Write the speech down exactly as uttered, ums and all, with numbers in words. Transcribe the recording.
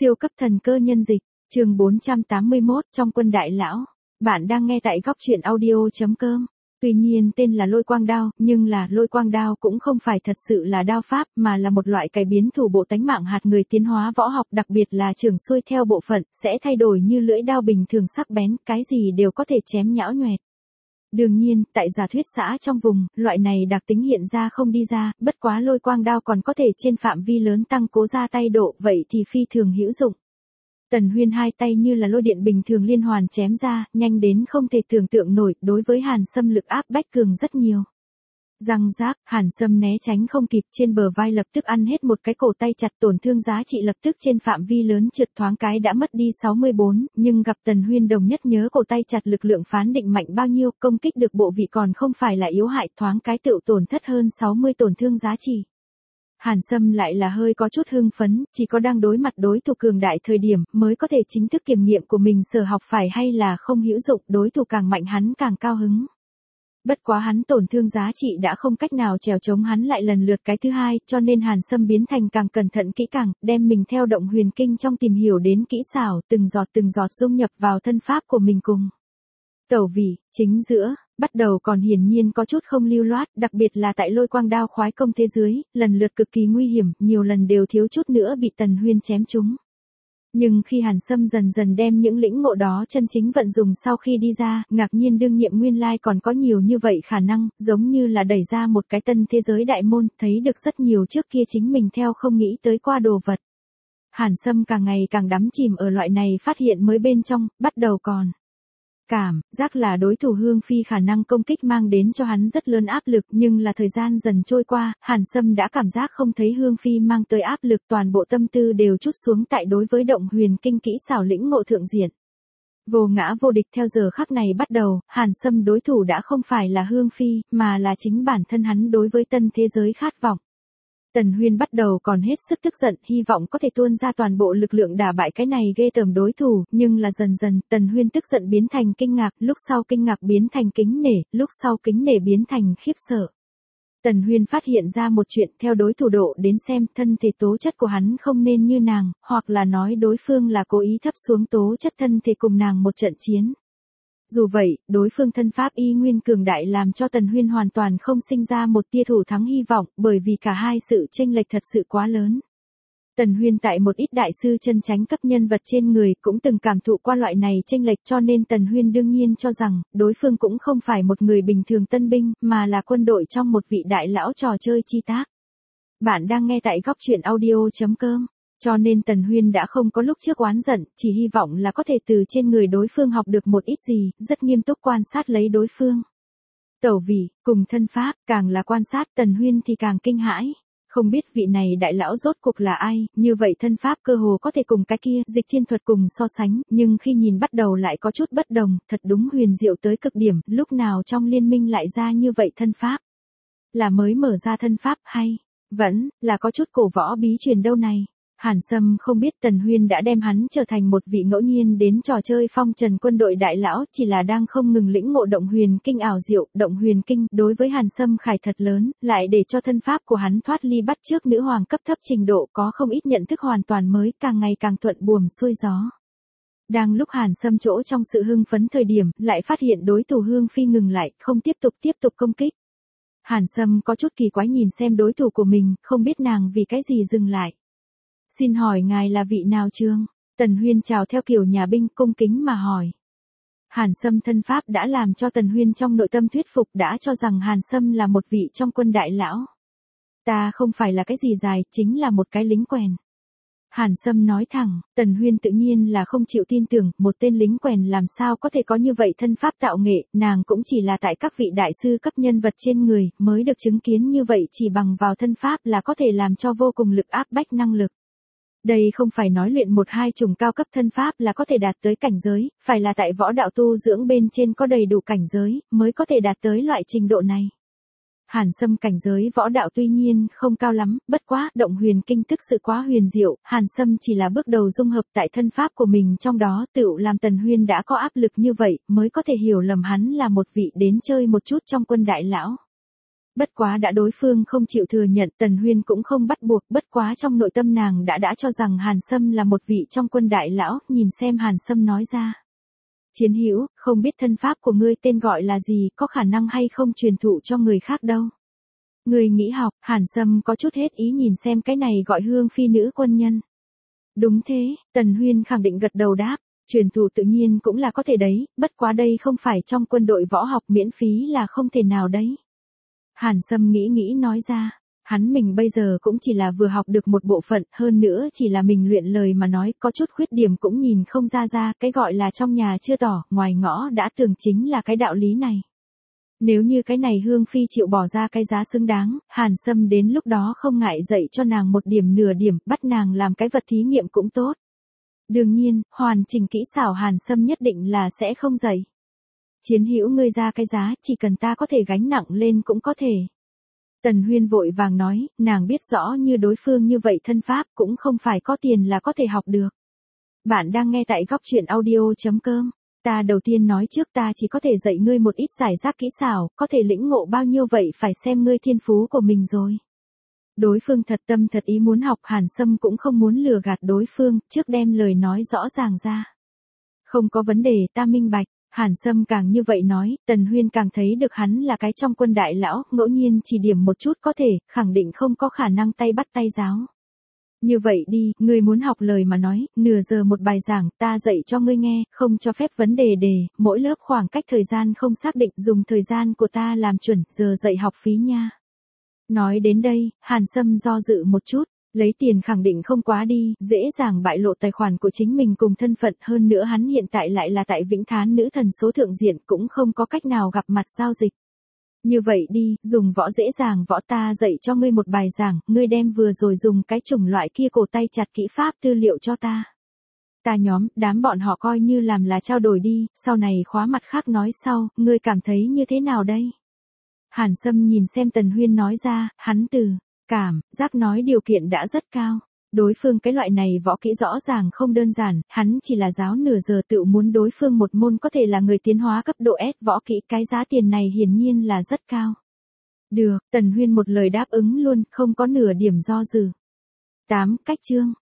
Siêu cấp thần cơ nhân dịch, chương bốn trăm tám mươi mốt trong quân đại lão. Bạn đang nghe tại góc truyện audio.com. Tuy nhiên tên là lôi quang đao, nhưng là lôi quang đao cũng không phải thật sự là đao pháp mà là một loại cải biến thủ bộ tánh mạng hạt người tiến hóa võ học, đặc biệt là trường xuôi theo bộ phận, sẽ thay đổi như lưỡi đao bình thường sắc bén, cái gì đều có thể chém nhão nhoẹt. Đương nhiên, tại giả thuyết xã trong vùng, loại này đặc tính hiện ra không đi ra, bất quá lôi quang đao còn có thể trên phạm vi lớn tăng cố ra tay độ, vậy thì phi thường hữu dụng. Tần Huyên hai tay như là lôi điện bình thường liên hoàn chém ra, nhanh đến không thể tưởng tượng nổi, đối với Hàn Sâm lực áp bách cường rất nhiều. Răng rác, Hàn Sâm né tránh không kịp, trên bờ vai lập tức ăn hết một cái cổ tay chặt, tổn thương giá trị lập tức trên phạm vi lớn trượt thoáng cái đã mất đi sáu mươi bốn, nhưng gặp Tần Huyên đồng nhất nhớ cổ tay chặt lực lượng phán định mạnh bao nhiêu, công kích được bộ vị còn không phải là yếu hại, thoáng cái tự tổn thất hơn sáu mươi tổn thương giá trị. Hàn Sâm lại là hơi có chút hưng phấn, chỉ có đang đối mặt đối thủ cường đại thời điểm mới có thể chính thức kiểm nghiệm của mình sở học phải hay là không hữu dụng, đối thủ càng mạnh hắn càng cao hứng. Bất quá hắn tổn thương giá trị đã không cách nào trèo chống hắn lại lần lượt cái thứ hai, cho nên Hàn Sâm biến thành càng cẩn thận kỹ càng, đem mình theo động huyền kinh trong tìm hiểu đến kỹ xảo, từng giọt từng giọt dung nhập vào thân pháp của mình cùng. Tẩu vị, chính giữa, bắt đầu còn hiển nhiên có chút không lưu loát, đặc biệt là tại lôi quang đao khoái công thế dưới, lần lượt cực kỳ nguy hiểm, nhiều lần đều thiếu chút nữa bị Tần Huyên chém trúng. Nhưng khi Hàn Sâm dần dần đem những lĩnh ngộ đó chân chính vận dùng sau khi đi ra, ngạc nhiên đương nhiệm nguyên lai còn có nhiều như vậy khả năng, giống như là đẩy ra một cái tân thế giới đại môn, thấy được rất nhiều trước kia chính mình theo không nghĩ tới qua đồ vật. Hàn Sâm càng ngày càng đắm chìm ở loại này phát hiện mới bên trong, bắt đầu còn cảm giác là đối thủ Hương Phi khả năng công kích mang đến cho hắn rất lớn áp lực, nhưng là thời gian dần trôi qua, Hàn Sâm đã cảm giác không thấy Hương Phi mang tới áp lực, toàn bộ tâm tư đều trút xuống tại đối với động huyền kinh kỹ xảo lĩnh ngộ thượng diện. Vô ngã vô địch theo giờ khắc này bắt đầu, Hàn Sâm đối thủ đã không phải là Hương Phi, mà là chính bản thân hắn đối với tân thế giới khát vọng. Tần Huyên bắt đầu còn hết sức tức giận, hy vọng có thể tuôn ra toàn bộ lực lượng đả bại cái này ghê tởm đối thủ, nhưng là dần dần, Tần Huyên tức giận biến thành kinh ngạc, lúc sau kinh ngạc biến thành kính nể, lúc sau kính nể biến thành khiếp sợ. Tần Huyên phát hiện ra một chuyện, theo đối thủ độ đến xem, thân thể tố chất của hắn không nên như nàng, hoặc là nói đối phương là cố ý thấp xuống tố chất thân thể cùng nàng một trận chiến. Dù vậy, đối phương thân pháp y nguyên cường đại làm cho Tần Huyên hoàn toàn không sinh ra một tia thủ thắng hy vọng, bởi vì cả hai sự chênh lệch thật sự quá lớn. Tần Huyên tại một ít đại sư chân chánh cấp nhân vật trên người cũng từng cảm thụ qua loại này chênh lệch, cho nên Tần Huyên đương nhiên cho rằng, đối phương cũng không phải một người bình thường tân binh, mà là quân đội trong một vị đại lão trò chơi chi tác. Bạn đang nghe tại góc truyện audio.com. Cho nên Tần Huyên đã không có lúc trước oán giận, chỉ hy vọng là có thể từ trên người đối phương học được một ít gì, rất nghiêm túc quan sát lấy đối phương. Tẩu vị, cùng thân pháp, càng là quan sát Tần Huyên thì càng kinh hãi. Không biết vị này đại lão rốt cuộc là ai, như vậy thân pháp cơ hồ có thể cùng cái kia, dịch thiên thuật cùng so sánh, nhưng khi nhìn bắt đầu lại có chút bất đồng, thật đúng huyền diệu tới cực điểm, lúc nào trong liên minh lại ra như vậy thân pháp. Là mới mở ra thân pháp hay, vẫn là có chút cổ võ bí truyền đâu này. Hàn Sâm không biết Tần Huyên đã đem hắn trở thành một vị ngẫu nhiên đến trò chơi phong trần quân đội đại lão, chỉ là đang không ngừng lĩnh ngộ động huyền kinh ảo diệu, động huyền kinh đối với Hàn Sâm khải thật lớn, lại để cho thân pháp của hắn thoát ly bắt chước nữ hoàng cấp thấp trình độ, có không ít nhận thức hoàn toàn mới, càng ngày càng thuận buồm xuôi gió. Đang lúc Hàn Sâm chỗ trong sự hưng phấn thời điểm, lại phát hiện đối thủ Hương Phi ngừng lại, không tiếp tục tiếp tục công kích. Hàn Sâm có chút kỳ quái nhìn xem đối thủ của mình, không biết nàng vì cái gì dừng lại. Xin hỏi ngài là vị nào trương? Tần Huyên chào theo kiểu nhà binh, cung kính mà hỏi. Hàn Sâm thân pháp đã làm cho Tần Huyên trong nội tâm thuyết phục, đã cho rằng Hàn Sâm là một vị trong quân đại lão. Ta không phải là cái gì dài, chính là một cái lính quèn. Hàn Sâm nói thẳng, Tần Huyên tự nhiên là không chịu tin tưởng, một tên lính quèn làm sao có thể có như vậy thân pháp tạo nghệ, nàng cũng chỉ là tại các vị đại sư cấp nhân vật trên người, mới được chứng kiến như vậy, chỉ bằng vào thân pháp là có thể làm cho vô cùng lực áp bách năng lực. Đây không phải nói luyện một hai chủng cao cấp thân pháp là có thể đạt tới cảnh giới, phải là tại võ đạo tu dưỡng bên trên có đầy đủ cảnh giới, mới có thể đạt tới loại trình độ này. Hàn Sâm cảnh giới võ đạo tuy nhiên không cao lắm, bất quá, động huyền kinh tức sự quá huyền diệu, Hàn Sâm chỉ là bước đầu dung hợp tại thân pháp của mình trong đó, tựu làm Tần Huyên đã có áp lực như vậy, mới có thể hiểu lầm hắn là một vị đến chơi một chút trong quân đại lão. Bất quá đã đối phương không chịu thừa nhận, Tần Huyên cũng không bắt buộc, bất quá trong nội tâm nàng đã đã cho rằng Hàn Sâm là một vị trong quân đại lão, nhìn xem Hàn Sâm nói ra. Chiến hữu, không biết thân pháp của ngươi tên gọi là gì, có khả năng hay không truyền thụ cho người khác đâu. Ngươi nghĩ học, Hàn Sâm có chút hết ý nhìn xem cái này gọi Hương Phi nữ quân nhân. Đúng thế, Tần Huyên khẳng định gật đầu đáp, truyền thụ tự nhiên cũng là có thể đấy, bất quá đây không phải trong quân đội võ học miễn phí là không thể nào đấy. Hàn Sâm nghĩ nghĩ nói ra, hắn mình bây giờ cũng chỉ là vừa học được một bộ phận, hơn nữa chỉ là mình luyện lời mà nói, có chút khuyết điểm cũng nhìn không ra ra, cái gọi là trong nhà chưa tỏ, ngoài ngõ đã tường chính là cái đạo lý này. Nếu như cái này Hương Phi chịu bỏ ra cái giá xứng đáng, Hàn Sâm đến lúc đó không ngại dạy cho nàng một điểm nửa điểm, bắt nàng làm cái vật thí nghiệm cũng tốt. Đương nhiên, hoàn chỉnh kỹ xảo Hàn Sâm nhất định là sẽ không dạy. Chiến hữu ngươi ra cái giá, chỉ cần ta có thể gánh nặng lên cũng có thể. Tần Huyên vội vàng nói, nàng biết rõ như đối phương như vậy thân pháp cũng không phải có tiền là có thể học được. Bạn đang nghe tại góc truyện audio chấm com. Ta đầu tiên nói trước ta chỉ có thể dạy ngươi một ít giải rác kỹ xảo, có thể lĩnh ngộ bao nhiêu vậy phải xem ngươi thiên phú của mình rồi. Đối phương thật tâm thật ý muốn học, Hàn Sâm cũng không muốn lừa gạt đối phương, trước đem lời nói rõ ràng ra. Không có vấn đề, ta minh bạch. Hàn Sâm càng như vậy nói, Tần Huyên càng thấy được hắn là cái trong quân đại lão, ngẫu nhiên chỉ điểm một chút có thể, khẳng định không có khả năng tay bắt tay giáo. Như vậy đi, ngươi muốn học lời mà nói, nửa giờ một bài giảng, ta dạy cho ngươi nghe, không cho phép vấn đề đề, mỗi lớp khoảng cách thời gian không xác định, dùng thời gian của ta làm chuẩn, giờ dạy học phí nha. Nói đến đây, Hàn Sâm do dự một chút. Lấy tiền khẳng định không quá đi, dễ dàng bại lộ tài khoản của chính mình cùng thân phận, hơn nữa hắn hiện tại lại là tại Vĩnh Thán nữ thần số thượng diện, cũng không có cách nào gặp mặt giao dịch. Như vậy đi, dùng võ dễ dàng võ ta dạy cho ngươi một bài giảng, ngươi đem vừa rồi dùng cái chủng loại kia cổ tay chặt kỹ pháp tư liệu cho ta. Ta nhóm, đám bọn họ coi như làm là trao đổi đi, sau này khóa mặt khác nói sau, ngươi cảm thấy như thế nào đây? Hàn Sâm nhìn xem Tần Huyên nói ra, hắn từ cảm giác nói điều kiện đã rất cao. Đối phương cái loại này võ kỹ rõ ràng không đơn giản, hắn chỉ là giáo nửa giờ tự muốn đối phương một môn có thể là người tiến hóa cấp độ S võ kỹ, cái giá tiền này hiển nhiên là rất cao. Được, Tần Huyên một lời đáp ứng luôn, không có nửa điểm do dự. tám. Cách chương.